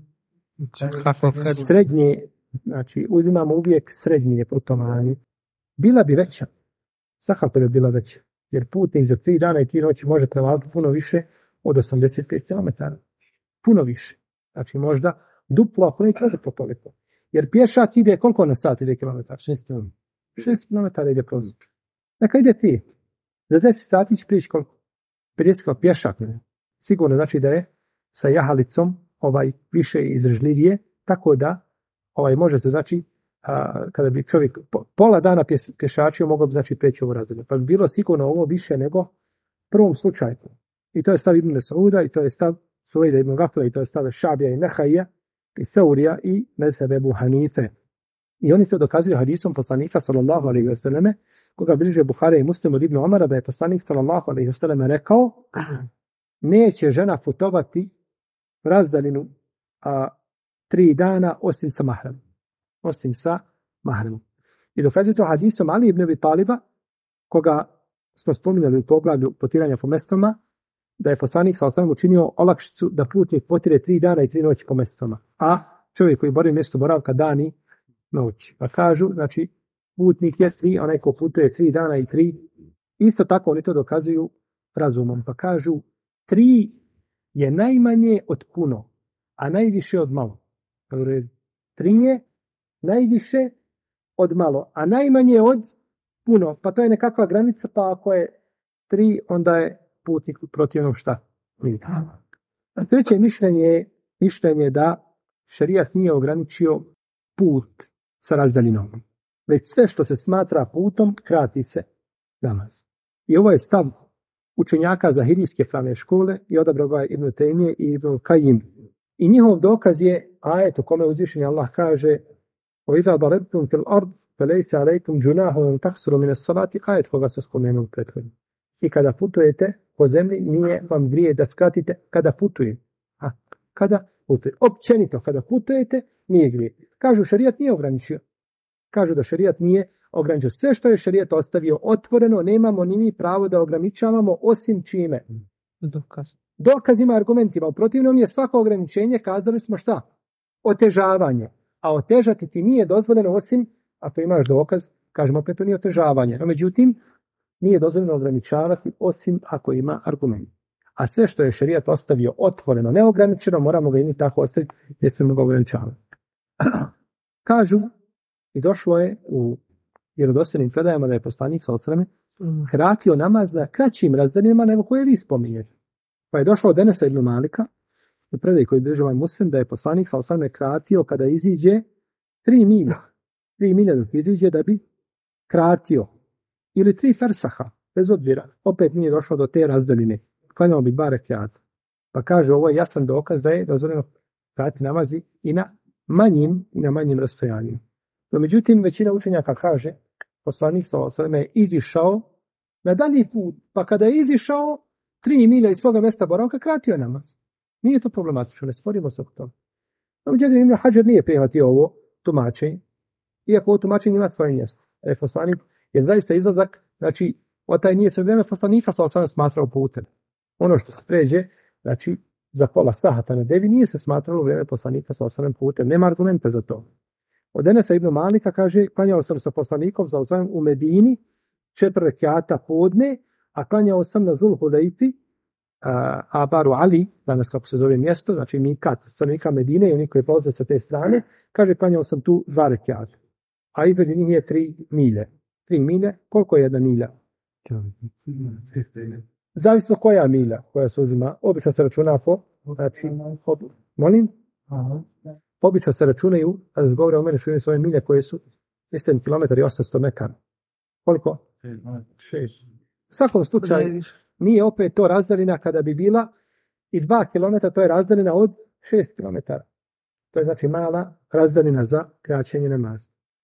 Srednje, znači uzimamo uvijek srednje potomanje. Bila bi veća. Svakako bi bila veća. Jer putnik za 3 dana i 3 noći može prevaliti puno više od 85 km. Puno više. Znači možda duplo, ako ne kaže po toliko. Jer pješak ide koliko na sat ide kilometar? 6 km. 6 km ide prosječno. Neka ide 5. Za 10 sati će prići koliko? 50 km pješak. Sigurno znači da je sa jahalicom više izdržljivije, tako da može se znači kada bi čovjek pola dana pješačio mogao bi znači preći ovu razinu. Pa bi bilo sigurno ovo više nego prvom slučaju. I to je stav Ibn Sauda i to je stav Suvejda ibn Gafla i to je stav Šabija i Nehaija i Theurija i mezheb Ebu Hanife. I oni to dokazuju hadisom poslanika sallallahu alejhi ve selleme, koga bilježe Buharija i Muslim od Ibn Omara, da je poslanik sallallahu alejhi ve selleme rekao: neće žena putovati razdaljinu 3 dana osim sa mahramom. Osim sa mahramom. I dokazuje to hadisom Ali ibn Abi Taliba, koga smo spominjali u poglavlju potiranja po mestvama, da je poslanik sallallahu alejhi ve sellem učinio olakšicu da putnik potire 3 dana i 3 noći po mestvama, a čovjek koji boravi mjesto boravka dan i noć. Pa kažu, znači, putnik je 3, onaj ko putuje 3 dana i 3, isto tako oni to dokazuju razumom. Pa kažu, 3 je najmanje od puno, a najviše od malo. 3 je najviše od malo, a najmanje od puno. Pa to je nekakva granica, pa ako je 3, onda je putnik protivno šta? A treće mišljenje da šerijat nije ograničio put sa razdaljinom. Već sve što se smatra putom, krati se namaz. I ovo je stav učenjaka zahirijske pravne škole i odabrao ga Ibn Tejmije i Ibn Kajim. I njihov dokaz je ajet u kome uzvišeni Allah kaže: وَإِذَا ضَرَبْتُمْ فِي الْأَرْضِ فَلَيْسَ عَلَيْكُمْ جُنَاحٌ أَنْ تَقْصُرُوا مِنَ الصَّلَاةِ, ajet koga se spomenuo prethodno. I kada putujete po zemlji, nije vam grije da skratite kada putujete. Kada putujete. Općenito, kada putujete, nije grije. Kažu, šerijat nije ograničio. Kažu da šerijat nije ograničio. Sve što je šerijat ostavio otvoreno, nemamo ni mi pravo da ograničavamo, osim čime? Dokazima, argumentima. U protivnom je svako ograničenje, kazali smo šta? Otežavanje. A otežati ti nije dozvoljeno, osim ako imaš dokaz, kažemo opet to nije otežavanje. No, međutim, nije dozvoljeno ograničavati osim ako ima argument. A sve što je šerijat ostavio otvoreno, neograničeno, moramo ga i mi tako ostaviti, ne smijemo ga ograničavati. Kažu, i došlo je u vjerodostojnim predajama da je poslanik sallallahu alejhi ve sellem kratio namaz na kraćim razdaljinama nego koje vi spominjete. Pa je došlo od Enesa ibn Malika, u predaji koji bilježi ovaj Muslim, da je poslanik sallallahu alejhi ve sellem kratio kada iziđe 3 milja. 3 milja dok iziđe da bi kratio. Ili 3 fersaha, bez obzira. Opet nije došlo do te razdaljine. Klanjamo bi 2 rekjata. Pa kaže, ovo je jasan dokaz da je dozvoljeno kratiti namazi i na manjim rastojanjima. No, međutim, većina učenjaka kaže poslanik s.a.v. je izišao na dalji put, pa kada je izišao 3 milja iz svoga mjesta boravka, kratio je namaz. Nije to problematično, ne sporimo se oko toga. No, međutim, Ibn Hadžar nije prihvatio ovo tumačenje, iako ovo tumačenje ima svoje mjesto. Poslanik je zaista izlazak, znači, taj nije se vrijeme poslanika s.a.v. smatrao putem. Ono što se pređe, znači, za pola sahata na devi, nije se smatralo u vrijeme poslanika s.a.v. putem. Nema argumente za to. Od Enesa ibn Malika kaže, klanjao sam sa poslanikom s.a.v. u Medini 4 rekjata podne, a klanjao sam na Zulhulejfi, Abaru Ali, danas kako se zove mjesto, znači Mikat, stanovnika Medine i oni koji prolaze sa te strane, kaže, klanjao sam tu 2 rekjata. A i pred njih je 3 milje. 3 milje, koliko je 1 milja? Zavisno koja milja koja se uzima. Obično se računa znači, molim? Obično se računaju, a da govore o mene čunaju svoje milje koje su 10 km i 800 metara. Koliko? 6. U svakom slučaju nije opet to razdaljina kada bi bila i 2 km, to je razdaljina od 6 km. To je znači mala razdaljina za kraćenje namaza.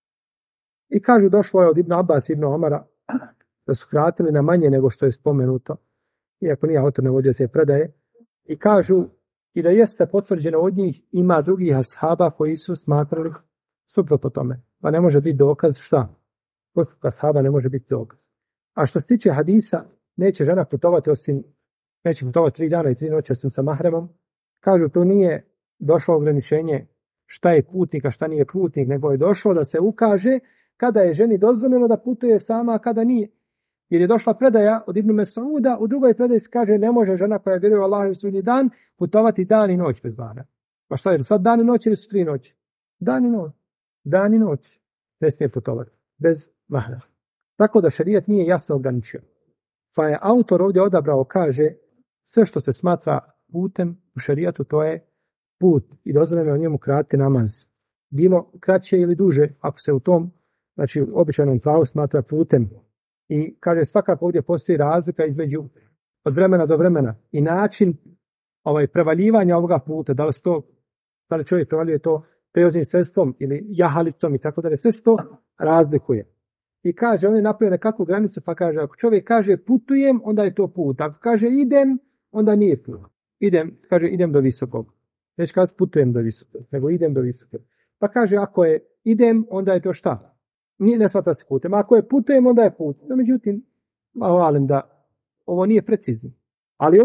I kažu, došlo je od Ibn Abbas i Ibn Omara da su kratili na manje nego što je spomenuto, iako nije autor navodio se predaje, i kažu i da jeste potvrđeno od njih, ima drugih ashaba koji su smatrali suprotno tome. Pa ne može biti dokaz šta? Kod ashaba ne može biti dokaz. A što se tiče hadisa, neće žena putovati neće putovati 3 dana i 3 noći osim sa mahremom. Kažu, to nije došlo ograničenje šta je putnik, a šta nije putnik, nego je došlo da se ukaže kada je ženi dozvoljeno da putuje sama, a kada nije. Jer je došla predaja od Ibn Mesauda, u drugoj predaji se kaže ne može žena koja vjeruje u Allaha i sudnji dan putovati dan i noć bez mahra. Pa šta je sad dan i noć ili su 3 noći? Dan i noć. Dan i noć ne smije putovati bez mahra. Tako da šerijat nije jasno ograničio. Pa je autor ovdje odabrao, kaže, sve što se smatra putem u šerijatu, to je put i dozvoljeno o njemu kratiti namaz. Bilo kraće ili duže, ako se u tom, znači običajnom pravu smatra putem. I kaže, svakako ovdje postoji razlika između od vremena do vremena i način prevaljivanja ovoga puta, da li čovjek prevaljuje to prijevoznim sredstvom ili jahalicom i tako dalje, sve se to razlikuje. I kaže, on je napravio nekakvu granicu, pa kaže, ako čovjek kaže putujem, onda je to put. Ako kaže idem, onda nije put. Idem do visokog. Neće kaže putujem do visokog, nego idem do visokog. Pa kaže, ako je idem, onda je to šta? Ne smatra se putem. Ako je putujem, onda je put. No, međutim, malo da ovo nije precizno. Ali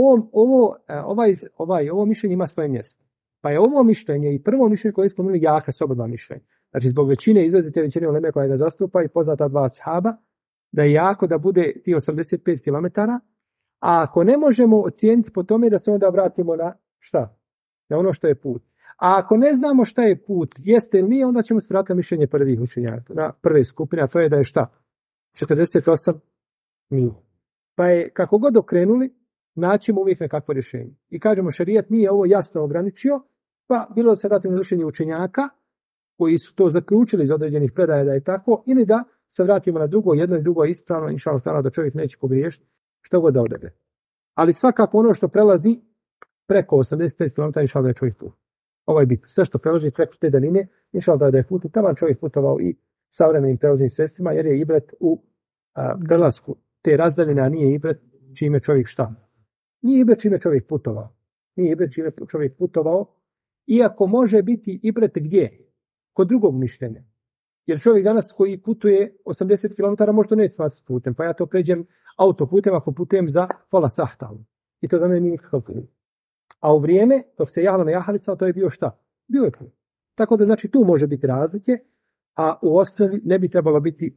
ovo mišljenje ima svoje mjesto. Pa je ovo mišljenje i prvo mišljenje koje je spomenuli jaka s oba mišljenja. Znači, zbog izrazite većine uleme koja ga zastupa i poznata 2 ashaba, da je jako da bude ti 85 km, a ako ne možemo ocijeniti po tome da se onda vratimo na šta? Na ono što je put. A ako ne znamo šta je put, jeste ili nije, onda ćemo se vratiti na mišljenje prvih učenjaka, na prve skupine, a to je da je šta? 48 milija. Pa je, kako god okrenuli, naćemo uvijek nekakvo rješenje. I kažemo, šerijat nije ovo jasno ograničio, pa bilo da se vratimo na mišljenje učenjaka, koji su to zaključili iz određenih predaja da je tako, ili da se vratimo na drugo, jedno i drugo je ispravno, inšallah da čovjek neće pogriješiti, što god da odabere. Ali svakako ono što prelazi preko 85 km, inšallah da je čovjek tu. Ovo je bitno. Sve što prelazi preko te daline, inšallah da je put, tamo čovjek putovao i savremenim prevoznim sredstvima, jer je ibret u prelasku te razdaljine, a nije ibret čime čovjek šta. Nije ibret čime čovjek putovao. Nije ibret čime čovjek putovao, iako može biti ibret gdje? Kod drugog mišljenja. Jer čovjek danas koji putuje 80 km možda ne smatrati putem, pa ja to pređem autoputem ako putujem za pola sahta. I to da ne nije nikakav put. A u vrijeme, dok se jahalo na jahalica, to je bio šta? Bio je put. Tako da znači tu može biti razlike, a u osnovi ne bi trebalo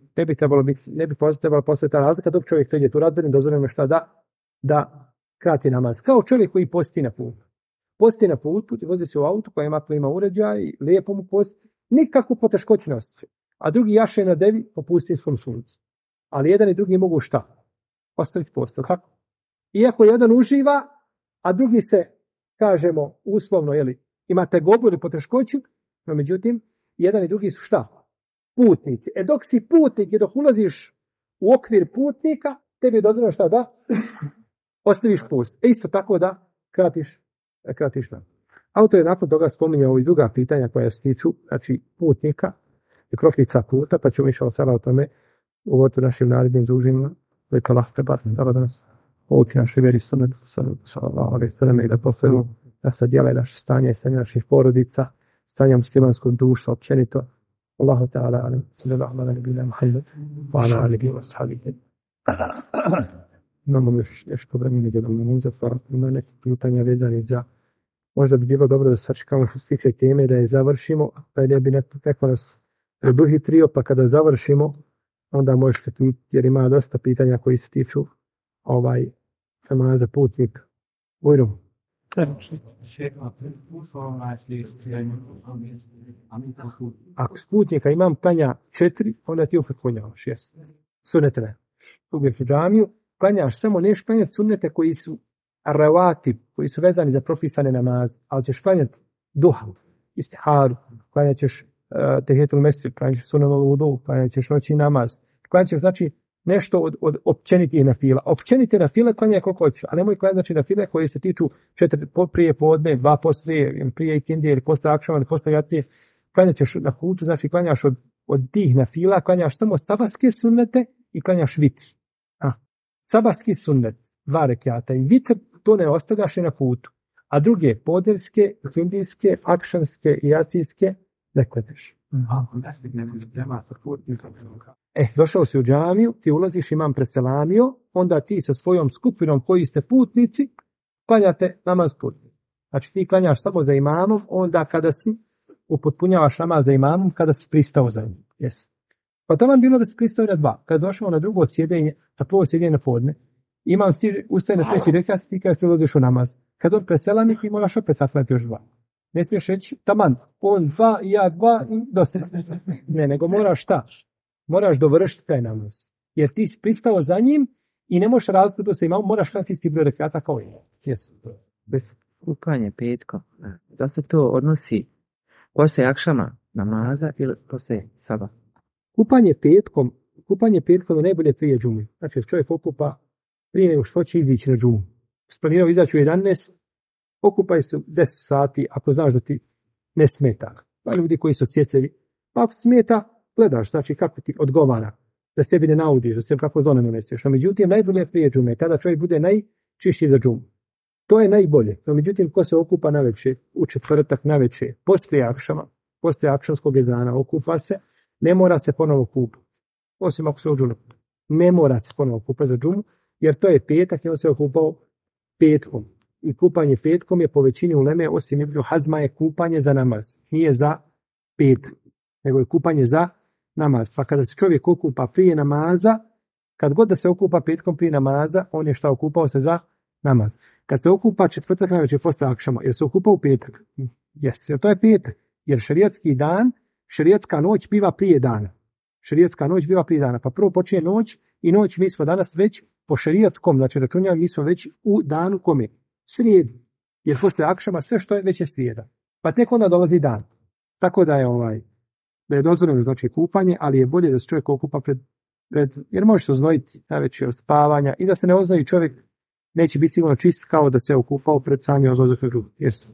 postati ta razlika dok čovjek pređe tu razdaljinu, dozvoljeno šta da krati namaz. Kao čovjek koji posti na put. Posti na put i vozi se u auto koji ima uređaj i lijepo mu posti. Nikakvu poteškoću ne osjeća. A drugi jaše na devi po pustinskom suncu. Ali jedan i drugi mogu šta? Ostaviti post. Tako? Iako jedan uživa, a drugi se, kažemo, uslovno, imate gobu ili poteškoću, no međutim, jedan i drugi su šta? Putnici. Dok si putnik i dok ulaziš u okvir putnika, tebi je dozvoljeno šta da? Ostaviš post. Isto tako da kratiš dan. Autor je nakon toga spominjao i druga pitanja koja se tiču, znači putnika i krokvica puta, pa ćemo išao sada o tome u našim narednim družima, neka Allah te bar da nas pouči naše vjeri sallallahu alejhi ve sellem i da posebno da se dijele naše stanje i stanje naših porodica, stanje muslimanskog društva općenito. Allahu ta'ala alim, sallallahu ala nabina Muhammed, wa ala alihi wa sahbihi. Imamo još nešto vremena da nam ima neke pitanja vezane za, možda bi bilo dobro da sačekamo što se tiče teme, da je završimo, pa ne bi neko nas preduhitrio, pa kada završimo, onda možete pitati, jer ima dosta pitanja koji se tiču namaza putnika. Bujrum. Ako s putnika imam klanja 4, onda ti upotpunjavaš, jes. Sunete ne. Uglješ u džamiju, klanjaš samo, neš klanjati sunnete koji su ravati, koji su vezani za propisane namaze, ali ćeš klanjati duha, istiharu, klanjat ćeš tehijetul mesjid, klanjat ćeš sunnenu vudu, klanjat ćeš noći namaz, klanjat ćeš znači nešto od općenitih nafila. Općenite nafile klanjaj koliko hoćeš, a nemoj klanjati znači nafile koje se tiču 4 prije podne, 2 poslije, prije ikindije ili posle akšama ili posle jacije. Klanjat ćeš na putu, znači klanjaš od tih nafila, klanjaš samo sabahske sunnete i klanjaš vitr. Sabahski sunnet, 2 rekata i vitr, to ne ostavljaš na putu. A druge, podnevske, ikindijske, akšamske i jacijske, ne klanjaš. Došao si u džamiju, ti ulaziš, imam preselamio, onda ti sa svojom skupinom koji ste putnici, klanjate namaz putnika. Znači ti klanjaš samo za imamom, onda kada si upotpunjavaš namaz za imamom, kada si pristao za njim. Yes. Pa tamo je bilo da si pristao na 2. Kada došao na drugo sjedenje, na prvo sjedenje na podne, imam ustaje na 3. rekat, ti kada se ulaziš u namaz. Kad on preselami, ti moraš opet naklanjati još 2. Ne smiješ reći, taman, on 2 i ja 2 i dosta. Ne, nego moraš šta? Moraš dovršiti taj namaz. Jer ti si pristao za njim i ne možeš razliku se imao, moraš klanjati isti broj rekata kao i yes. Kupanje petkom, da se to odnosi poslije akšama namaza ili poslije sabah? Kupanje petkom je najbolje prije džume. Znači, čovjek okupa prije nego što će izići na džumu. Splanirao izaći u 11, okupaj se 10 sati ako znaš da ti ne smeta. Pa ljudi koji su osjetljivi. Pa ako smeta, gledaš, znači kako ti odgovara. Da sebi ne naudiš, da sebi kako zone naneseš. No, međutim, najbolje je prije džume. Tada čovjek bude najčišći za džumu. To je najbolje. No, međutim, ko se okupa navečer, u četvrtak navečer, poslije akšama, poslije akšamskog ezana, okupa se, ne mora se ponovo kupati. Osim ako se u džumu. Ne mora se ponovo kupati za džumu, jer to je petak i on se okupao petkom. I kupanje petkom je po većini uleme, osim Ibn Hazma, je kupanje za namaz. Nije za petak, nego je kupanje za namaz. Pa kada se čovjek okupa prije namaza, kad god da se okupa petkom prije namaza, on je šta okupao se za namaz. Kad se okupa četvrtak navečer posle akšama, jer se okupa u petak. Jer to je petak. Jer šerijatski dan, šerijatska noć biva prije dana. Šerijatska noć biva prije dana. Pa prvo počinje noć i noć mi smo danas već po šerijatskom, znači računjamo mi smo već u danu kome? Srijedi. Jer posle akšama sve što je već je srijeda. Pa tek onda dolazi dan. Tako da je dozvoljeno znači kupanje, ali je bolje da se čovjek okupa pred jer može se oznojiti najveće od spavanja i da se ne oznoji čovjek neće biti sigurno čist kao da se okupao pred sanje odlazak na drugu. Jesu.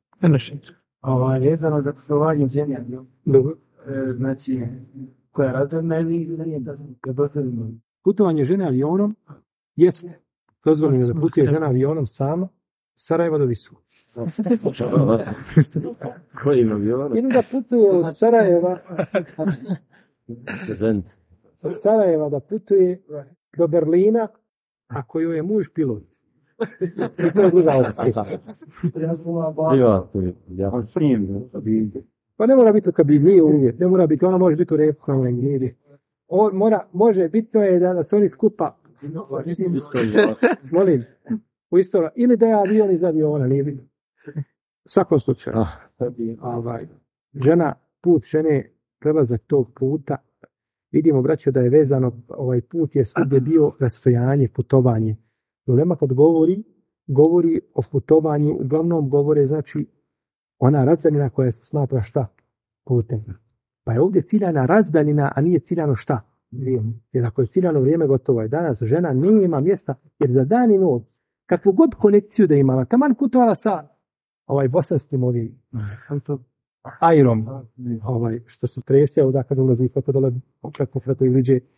Vezano za poslovanje žene, znači koja razredna ili nije da dozvoljeno? Putovanje žene avionom jeste dozvoljeno da putuje žena avionom sama Sarajeva do Visoko. Kojim avionom? Ili da putuje od Sarajeva da putuje do Berlina ako joj je muž pilot. I to je druga opcija. Pa ne mora biti u kabini uvijek, ne mora biti, ona može biti u repu. Može, bitno je da se oni skupa, molim, u isto, ili da je avion iz aviona, nije bitno. U svakom slučaju, put žene, prelazak tog puta, vidimo, braćo, da je vezano, ovaj put je svugdje bio rastojanje, putovanje. Ulema kad govori o putovanju, uglavnom govore, znači, ona razdaljina koja se smatra šta? Putem. Pa je ovdje ciljana razdaljina, a nije ciljano šta? Vrijeme. Jer ako je ciljano vrijeme, gotovo je. Danas žena nema mjesta, jer za dan i noć, kakvu god konekciju da imala, taman putovala sa bosanskim ovim ajrom, što se treseo, da kad ulazi kako dole pokratu iliđe,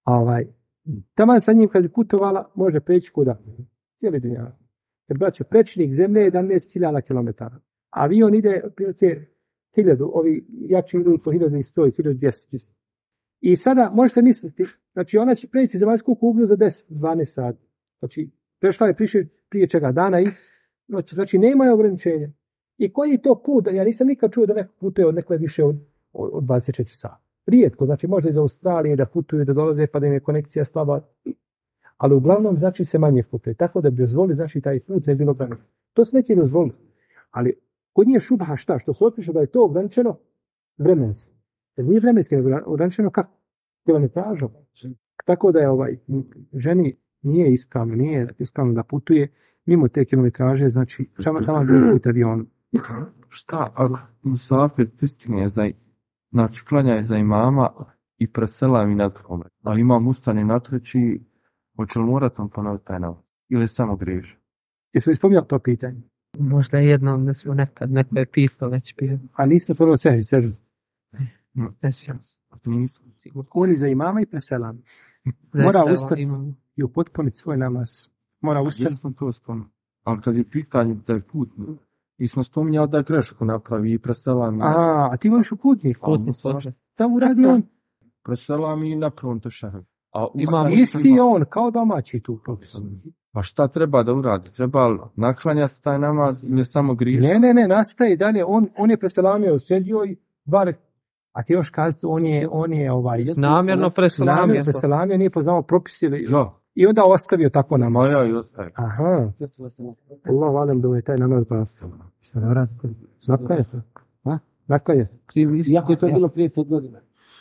Taman sa njim kad je putovala, može preći kuda? Cijeli dunjavak. Jer braćo, prečnik zemlje je 11.000 km. Avion ide otprilike 1000, ovi jači idu po 1100, 1200. I sada možete misliti, znači ona će preći zemaljsku kuglu za 10-12 sati. Znači, prešla je prije čega dana i znači nema je ograničenja. I koji je to put? Ja nisam nikad čuo da neko putuje od nekle više od 24 sata. Rijetko, znači možda iz Australije da putuju, da dolaze pa da im je konekcija slaba. Ali uglavnom znači se manje putuje. Tako da bi dozvolili, znači taj put ne bilo granice. To se neki dozvolili. Ali kod nije šubha šta? Što se otpiše da je to ograničeno vremenski. Jer nije vremenski, nego ograničeno kako? Kilometražom. Tako da je ženi nije ispravno da putuje mimo te kilometraže, znači tamo bi put avionu. Šta, ako musafir pristigne znači klanja je za imama i presela mi na dvome, ali imam ustane na treći, hoće li morat on ponoviti taj namaz? Ili samo griješi? Jesmo ispominjali to pitanje? Možda jednom da smo nekad, neko je pisao već bio. A niste prvo sežu? Ne sjećam se. Nisam. Kuli za imama i presela. Mora ustati i upotpuniti svoj namaz. Mora ustati. Jesam to spomenuo. Ali kad je pitanje da je put, i smo spominjali da je grešku napravi i presela mi. A ti možeš u putnji. Tamo uradi on. Presela mi i napravom to šahar. Isti on, kao domaći tu profesor. Pa šta treba da uradi? Treba naklanjati taj namaz ili samo griješi? Ne, nastaje dalje. On je preselamio, sjedio i bare. A ti još kazati, on je namjerno preselamio, nije poznao propis ili... I onda ostavio tako namaz. Ja i ostavio. Aha. Allah valim da je taj namaz baš. Šta ne vrati? Znakaj je? Znakaj je? Iako je to bilo prije 5 godina.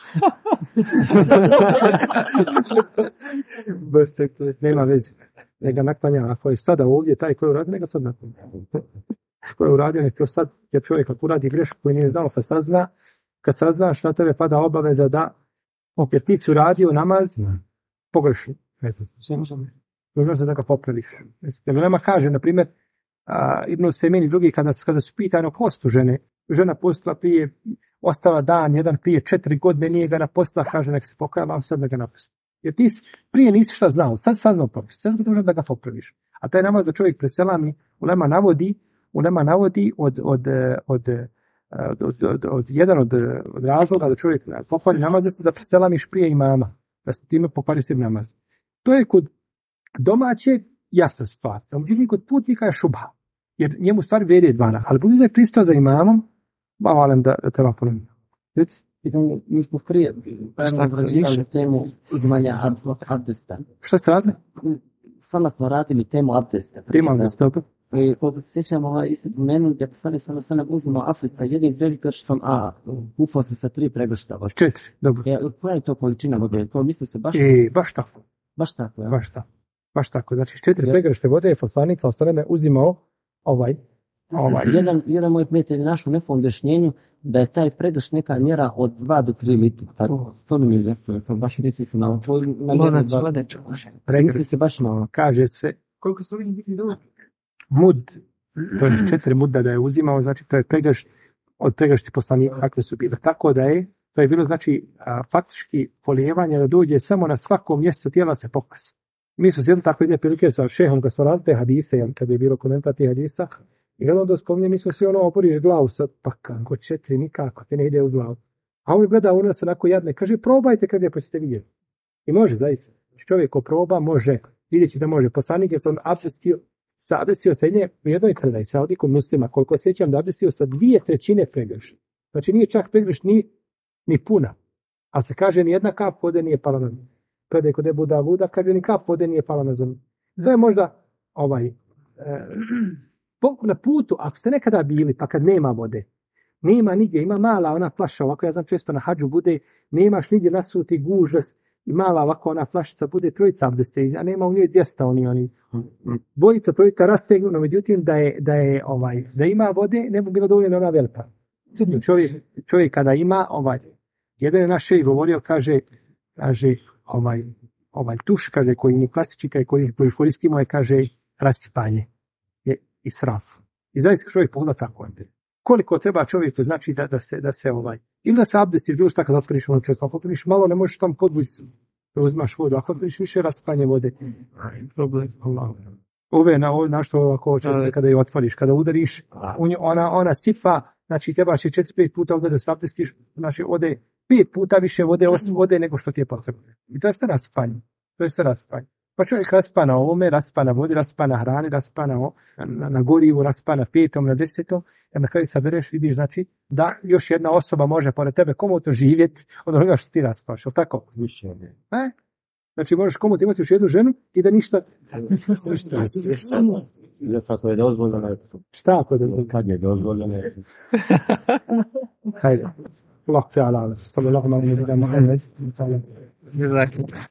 Nema veze. Neka naklanja. Ako je sada ovdje taj koji uradi, neka sad naklanja. Ko je uradio, neka sad, jer čovjek ako uradi grešku koju nije znao, kad saznaš, na tebe pada obaveza da, jer ti si uradio namaz pogrešno. Možda se da ga popraviš. Jer nama kaže, na primjer, Ibn Semin i drugi, kada su pitani o postu žena postala ostala dan, jedan prije 4 godine, nije ga napostila, kaže, nek se pokaja, a sad da ga napusti. Jer ti prije nisi šta znao, sad saznao propis, sad možda da ga popraviš. A taj namaz da čovjek preselami, ulema navodi jedan od razloga da čovjek pokvari namaz da preselamiš prije imama, da se time pokvari sebi namaz. To je kod domaće jasna stvar. Međutim, kod putnika je šubha. Jer njemu stvari vrijede 12. Ali budu da je pristao za imamom, valim da treba ponoviti. Mi smo prije različili temu uzimanja abdesta. Šta ste radili? Sama smo radili temu abdesta. Temu abdesta, dobro. I kako se sjećamo, isto pomenuli da poslani sana uzimao abdesta jednim pregrštom, a upao se sa 3 pregršta. 4, dobro. Koja je to količina vode? To misli se baš... Baš tako. Ja? Baš tako. Znači 4 pregršte vode je poslanik sallallahu uzimao Jedan moj prijatelj je našao nekom objašnjenju da je taj pregršt neka mjera od 2 do 3 litra. To mi je to baš nisi se na pregršt se baš na kaže se koliko su oni biti dobro. Mud, to je 4 muda da je uzimao, znači to je pregršt od pregršti poslanika kakve su bile. Tako da je, to je bilo znači faktički polijevanje da dođe samo na svakom mjestu tijela se pokvasi. Mi smo sjedli tako ide prilike sa šehom kad smo radili te hadise, kad je bilo komentar tih hadisa, i onda spominje, mi smo svi oporiš glavu sad, pa kako 4 nikako, te ne ide u glavu. A on gleda u nas onako jadne, kaže probajte kad je pa ćete vidjeti. I može zaista. Čovjek ko proba može, vidjet će da može. Poslanik je sam abdestio sa u jednoj krdaji, sa odlikom muslima, koliko sjećam da abdestio sa 2/3 pregršta. Znači nije čak pregršt ni puna. Ali se kaže ni jedna kap vode nije pala na zemlju. Predaj kod Ebu Davuda, kaže ni kap vode nije pala na zemlju. To je možda na putu, ako ste nekada bili, pa kad nema vode, nema nigdje, ima mala ona flaša, ovako ja znam često na hađu bude, nemaš nigdje nasuti gužas, i mala ovako ona flašica bude 3 abdeste, a nema u njoj 200 oni. Bojica projeka rastegnu, no međutim da ima vode, ne bi bilo dovoljno ona velika. Čovjek kada ima, jedan je naš šejh govorio, kaže tuš, kaže, koji ni klasični, koji koristimo je, kaže, rasipanje je israf. I zaista čovjek pogleda tako. Koliko treba čovjeku znači da se ili da se abdestiš, bilo što kad otvoriš ono često, otvoriš malo, ne možeš tamo podvući Uzmaš vodu, ako više raspanje vode, problem, Allah. Ove na što ovako često kada je otvoriš, kada udariš, ona sifa, znači trebaš je 4-5 puta ovdje da se abdestiš, znači ode 5 puta više vode nego što ti je potrebno. I to je sve raspanje. Pa čovjek raspa na ovome, raspa na vodi, raspa na hrani, raspa na gorivu, raspa na 5, na 10, jer na kraju sabereš, vidiš, znači, da još jedna osoba može pored tebe komotno živjeti od onoga što ti raspaš, jel' tako? Više ne. Znači, možeš komotno imati još jednu ženu i da ništa. Ja sad to je dozvoljeno. Šta ako je dozvoljeno? Kad je dozvoljeno? Hajde. Allah te ala, sallallahu alaihi wa sallam.